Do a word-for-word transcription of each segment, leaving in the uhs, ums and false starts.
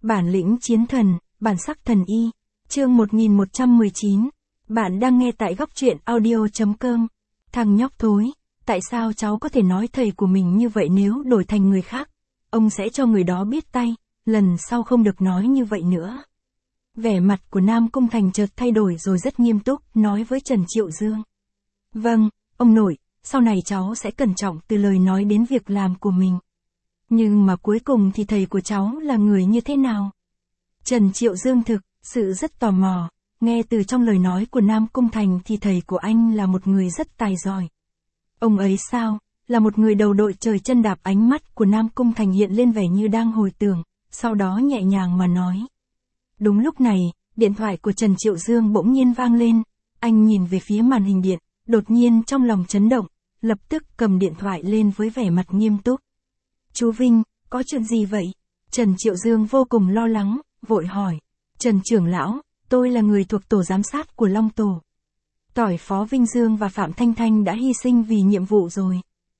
Bản lĩnh chiến thần, bản sắc thần y. Chương một nghìn một trăm mười chín. Bạn đang nghe tại góc truyện audio.com. Thằng nhóc thối, tại sao cháu có thể nói thầy của mình như vậy nếu đổi thành người khác? Ông sẽ cho người đó biết tay, lần sau không được nói như vậy nữa. Vẻ mặt của Nam Cung Thành chợt thay đổi rồi rất nghiêm túc, nói với Trần Triệu Dương. Vâng, ông nội, sau này cháu sẽ cẩn trọng từ lời nói đến việc làm của mình. Nhưng mà cuối cùng thì thầy của cháu là người như thế nào? Trần Triệu Dương thực sự rất tò mò, nghe từ trong lời nói của Nam Cung Thành thì thầy của anh là một người rất tài giỏi. Ông ấy sao, là một người đầu đội trời chân đạp. Ánh mắt của Nam Cung Thành hiện lên vẻ như đang hồi tưởng, sau đó nhẹ nhàng mà nói. Đúng lúc này, điện thoại của Trần Triệu Dương bỗng nhiên vang lên, anh nhìn về phía màn hình điện, đột nhiên trong lòng chấn động, lập tức cầm điện thoại lên với vẻ mặt nghiêm túc. Chú Vinh, có chuyện gì vậy? Trần Triệu Dương vô cùng lo lắng, vội hỏi. Trần trưởng lão, tôi là người thuộc tổ giám sát của Long Tổ. Tỏi Phó Vinh Dương và Phạm Thanh Thanh đã hy sinh vì nhiệm vụ rồi.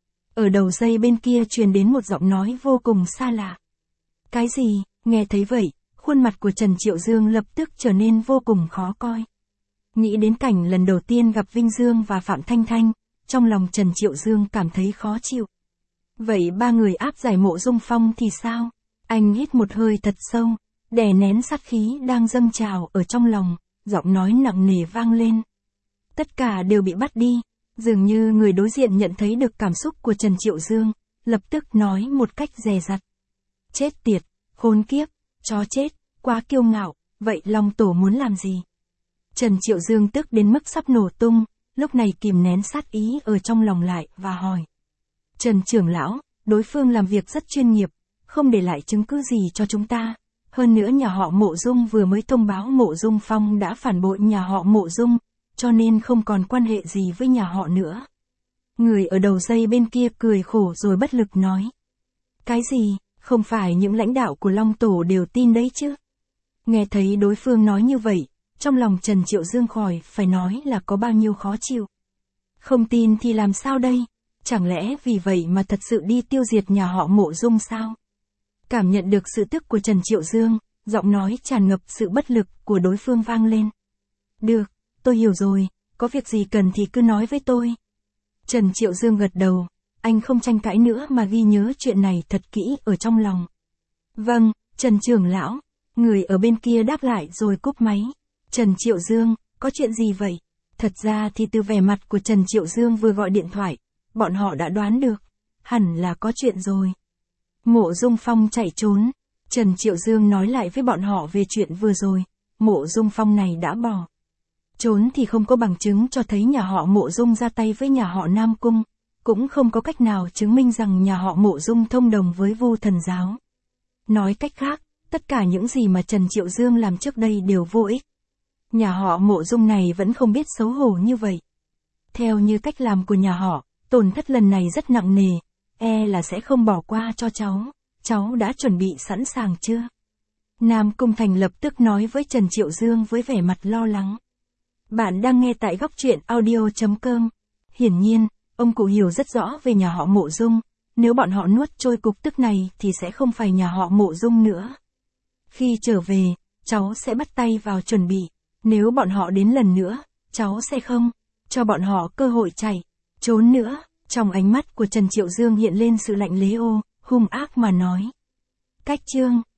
Ở đầu dây bên kia truyền đến một giọng nói vô cùng xa lạ. Cái gì? Nghe thấy vậy, khuôn mặt của Trần Triệu Dương lập tức trở nên vô cùng khó coi. Nghĩ đến cảnh lần đầu tiên gặp Vinh Dương và Phạm Thanh Thanh, trong lòng Trần Triệu Dương cảm thấy khó chịu. Vậy ba người áp giải Mộ Dung Phong thì sao? Anh hít một hơi thật sâu, đè nén sát khí đang dâng trào ở trong lòng, giọng nói nặng nề vang lên. Tất cả đều bị bắt đi. Dường như người đối diện nhận thấy được cảm xúc của Trần Triệu Dương, lập tức nói một cách dè dặt. Chết tiệt, khốn kiếp, chó chết, quá kiêu ngạo, vậy Long Tổ muốn làm gì? Trần Triệu Dương tức đến mức sắp nổ tung, lúc này kìm nén sát ý ở trong lòng lại và hỏi. Trần trưởng lão, đối phương làm việc rất chuyên nghiệp, không để lại chứng cứ gì cho chúng ta. Hơn nữa nhà họ Mộ Dung vừa mới thông báo Mộ Dung Phong đã phản bội nhà họ Mộ Dung, cho nên không còn quan hệ gì với nhà họ nữa. Người ở đầu dây bên kia cười khổ rồi bất lực nói. Cái gì, không phải những lãnh đạo của Long Tổ đều tin đấy chứ? Nghe thấy đối phương nói như vậy, trong lòng Trần Triệu Dương khỏi phải nói là có bao nhiêu khó chịu. Không tin thì làm sao đây? Chẳng lẽ vì vậy mà thật sự đi tiêu diệt nhà họ Mộ Dung sao? Cảm nhận được sự tức của Trần Triệu Dương, giọng nói tràn ngập sự bất lực của đối phương vang lên. Được, tôi hiểu rồi, có việc gì cần thì cứ nói với tôi. Trần Triệu Dương gật đầu, anh không tranh cãi nữa mà ghi nhớ chuyện này thật kỹ ở trong lòng. Vâng, Trần trưởng lão, người ở bên kia đáp lại rồi cúp máy. Trần Triệu Dương, có chuyện gì vậy? Thật ra thì từ vẻ mặt của Trần Triệu Dương vừa gọi điện thoại, bọn họ đã đoán được, hẳn là có chuyện rồi. Mộ Dung Phong chạy trốn, Trần Triệu Dương nói lại với bọn họ về chuyện vừa rồi, Mộ Dung Phong này đã bỏ trốn thì không có bằng chứng cho thấy nhà họ Mộ Dung ra tay với nhà họ Nam Cung, cũng không có cách nào chứng minh rằng nhà họ Mộ Dung thông đồng với Vu Thần Giáo. Nói cách khác, tất cả những gì mà Trần Triệu Dương làm trước đây đều vô ích. Nhà họ Mộ Dung này vẫn không biết xấu hổ như vậy. Theo như cách làm của nhà họ, tổn thất lần này rất nặng nề, e là sẽ không bỏ qua cho cháu. Cháu đã chuẩn bị sẵn sàng chưa? Nam Cung Thành lập tức nói với Trần Triệu Dương với vẻ mặt lo lắng. Bạn đang nghe tại góc truyện audio.com. Hiển nhiên, ông cụ hiểu rất rõ về nhà họ Mộ Dung, nếu bọn họ nuốt trôi cục tức này thì sẽ không phải nhà họ Mộ Dung nữa. Khi trở về, cháu sẽ bắt tay vào chuẩn bị, nếu bọn họ đến lần nữa, cháu sẽ không cho bọn họ cơ hội chạy trốn nữa. Trong ánh mắt của Trần Triệu Dương hiện lên sự lạnh lẽo, hung ác mà nói. Cách chương